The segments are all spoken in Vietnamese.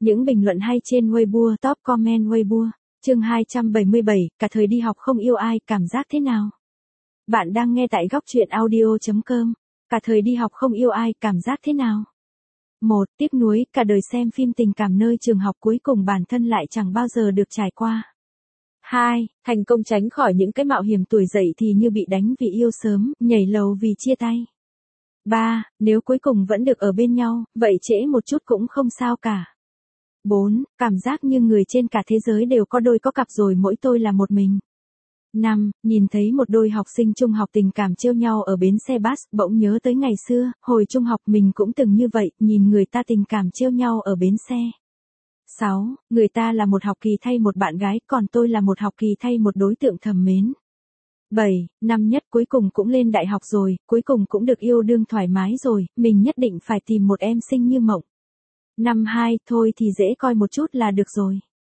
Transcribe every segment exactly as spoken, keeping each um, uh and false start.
Những bình luận hay trên Weibo, top comment Weibo. Chương hai trăm bảy mươi bảy, cả thời đi học không yêu ai, cảm giác thế nào? Bạn đang nghe tại góc truyện audio chấm com. Cả thời đi học không yêu ai, cảm giác thế nào? một. Tiếc nuối, cả đời xem phim tình cảm nơi trường học cuối cùng bản thân lại chẳng bao giờ được trải qua. hai. Thành công tránh khỏi những cái mạo hiểm tuổi dậy thì như bị đánh vì yêu sớm, nhảy lầu vì chia tay. ba. Nếu cuối cùng vẫn được ở bên nhau, vậy trễ một chút cũng không sao cả. bốn. Cảm giác như người trên cả thế giới đều có đôi có cặp rồi mỗi tôi là một mình. năm. Nhìn thấy một đôi học sinh trung học tình cảm trêu nhau ở bến xe bus, bỗng nhớ tới ngày xưa, hồi trung học mình cũng từng như vậy, nhìn người ta tình cảm trêu nhau ở bến xe. sáu. Người ta là một học kỳ thay một bạn gái, còn tôi là một học kỳ thay một đối tượng thầm mến. bảy. Năm nhất cuối cùng cũng lên đại học rồi, cuối cùng cũng được yêu đương thoải mái rồi, mình nhất định phải tìm một em xinh như mộng. Năm hai, thôi thì dễ coi một chút là được rồi.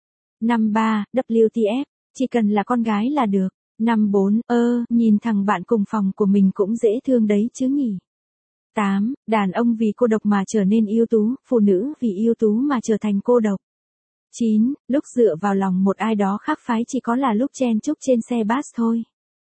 Năm ba, W T F, chỉ cần là con gái là được. Năm bốn, ơ, nhìn thằng bạn cùng phòng của mình cũng dễ thương đấy chứ nhỉ. tám, đàn ông vì cô độc mà trở nên ưu tú, phụ nữ vì ưu tú mà trở thành cô độc. chín, lúc dựa vào lòng một ai đó khác phái chỉ có là lúc chen chúc trên xe bus thôi.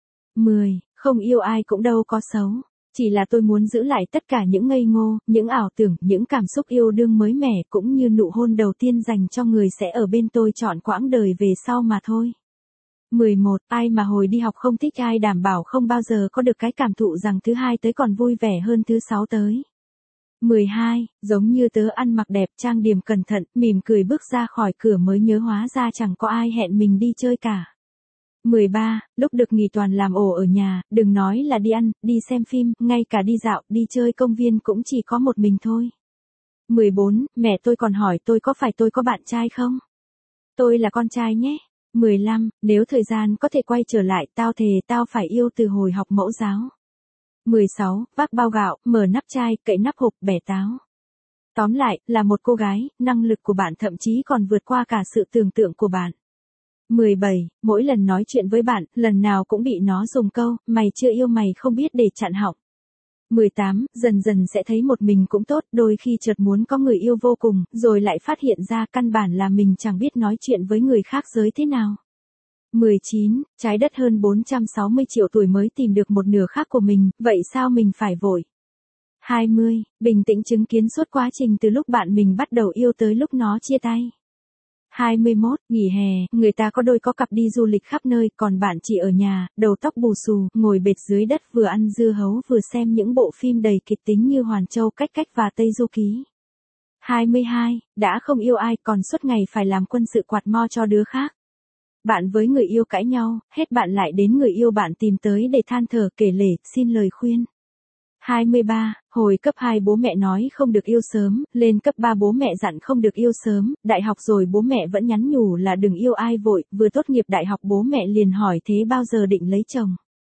mười, không yêu ai cũng đâu có xấu. Chỉ là tôi muốn giữ lại tất cả những ngây ngô, những ảo tưởng, những cảm xúc yêu đương mới mẻ cũng như nụ hôn đầu tiên dành cho người sẽ ở bên tôi trọn quãng đời về sau mà thôi. mười một, ai mà hồi đi học không thích ai đảm bảo không bao giờ có được cái cảm thụ rằng thứ hai tới còn vui vẻ hơn thứ sáu tới. mười hai, giống như tớ ăn mặc đẹp trang điểm cẩn thận, mỉm cười bước ra khỏi cửa mới nhớ hóa ra chẳng có ai hẹn mình đi chơi cả. mười ba, lúc được nghỉ toàn làm ổ ở nhà, đừng nói là đi ăn, đi xem phim, ngay cả đi dạo, đi chơi công viên cũng chỉ có một mình thôi. mười bốn, mẹ tôi còn hỏi tôi có phải tôi có bạn trai không? Tôi là con trai nhé. mười lăm, nếu thời gian có thể quay trở lại, tao thề tao phải yêu từ hồi học mẫu giáo. mười sáu, vác bao gạo, mở nắp chai, cậy nắp hộp, bẻ táo. Tóm lại, là một cô gái, năng lực của bạn thậm chí còn vượt qua cả sự tưởng tượng của bạn. mười bảy, mỗi lần nói chuyện với bạn, lần nào cũng bị nó dùng câu, mày chưa yêu mày không biết để chặn họng. mười tám, dần dần sẽ thấy một mình cũng tốt, đôi khi chợt muốn có người yêu vô cùng, rồi lại phát hiện ra căn bản là mình chẳng biết nói chuyện với người khác giới thế nào. mười chín, trái đất hơn bốn trăm sáu mươi triệu tuổi mới tìm được một nửa khác của mình, vậy sao mình phải vội? hai mươi, bình tĩnh chứng kiến suốt quá trình từ lúc bạn mình bắt đầu yêu tới lúc nó chia tay. hai mươi mốt, nghỉ hè, người ta có đôi có cặp đi du lịch khắp nơi, còn bạn chỉ ở nhà, đầu tóc bù xù, ngồi bệt dưới đất vừa ăn dưa hấu vừa xem những bộ phim đầy kịch tính như Hoàn Châu Cách Cách và Tây Du Ký. hai mươi hai, đã không yêu ai còn suốt ngày phải làm quân sự quạt mo cho đứa khác. Bạn với người yêu cãi nhau, hết bạn lại đến người yêu bạn tìm tới để than thở kể lể, xin lời khuyên. hai mươi ba, hồi cấp hai bố mẹ nói không được yêu sớm, lên cấp ba bố mẹ dặn không được yêu sớm, đại học rồi bố mẹ vẫn nhắn nhủ là đừng yêu ai vội, vừa tốt nghiệp đại học bố mẹ liền hỏi thế bao giờ định lấy chồng.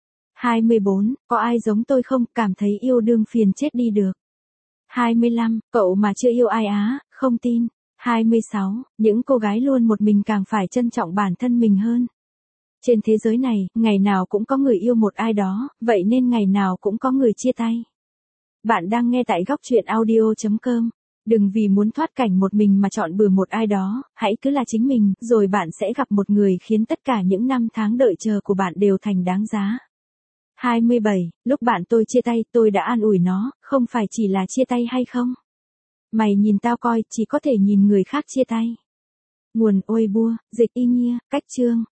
hai mươi bốn, có ai giống tôi không, cảm thấy yêu đương phiền chết đi được. hai mươi lăm, cậu mà chưa yêu ai á, không tin. hai mươi sáu, những cô gái luôn một mình càng phải trân trọng bản thân mình hơn. Trên thế giới này, ngày nào cũng có người yêu một ai đó, vậy nên ngày nào cũng có người chia tay. Bạn đang nghe tại góc truyện audio chấm com. Đừng vì muốn thoát cảnh một mình mà chọn bừa một ai đó, hãy cứ là chính mình, rồi bạn sẽ gặp một người khiến tất cả những năm tháng đợi chờ của bạn đều thành đáng giá. hai mươi bảy, lúc bạn tôi chia tay, tôi đã an ủi nó, không phải chỉ là chia tay hay không? Mày nhìn tao coi, chỉ có thể nhìn người khác chia tay. Nguồn Weibo, dịch y nhia, cách chương.